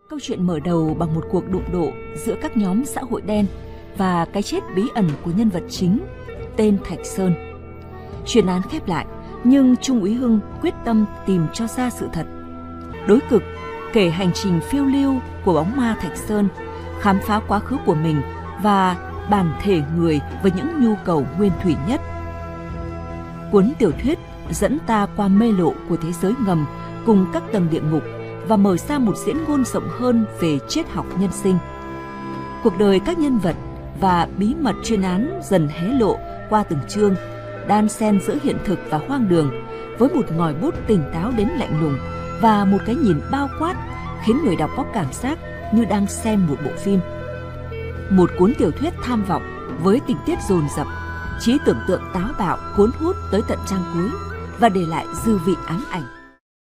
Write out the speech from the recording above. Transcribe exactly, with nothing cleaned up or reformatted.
Câu chuyện mở đầu bằng một cuộc đụng độ giữa các nhóm xã hội đen và cái chết bí ẩn của nhân vật chính, tên Thạch Sơn. Chuyên án khép lại, nhưng Trung úy Hưng quyết tâm tìm cho ra sự thật. Đối cực kể hành trình phiêu lưu của bóng ma Thạch Sơn, khám phá quá khứ của mình và bản thể người với những nhu cầu nguyên thủy nhất. Cuốn tiểu thuyết dẫn ta qua mê lộ của thế giới ngầm cùng các tầng địa ngục và mở ra một diễn ngôn rộng hơn về triết học nhân sinh. Cuộc đời các nhân vật và bí mật chuyên án dần hé lộ qua từng chương, đan xen giữa hiện thực và hoang đường, với một ngòi bút tỉnh táo đến lạnh lùng và một cái nhìn bao quát khiến người đọc có cảm giác như đang xem một bộ phim. Một cuốn tiểu thuyết tham vọng với tình tiết dồn dập, trí tưởng tượng táo bạo cuốn hút tới tận trang cuối và để lại dư vị ám ảnh.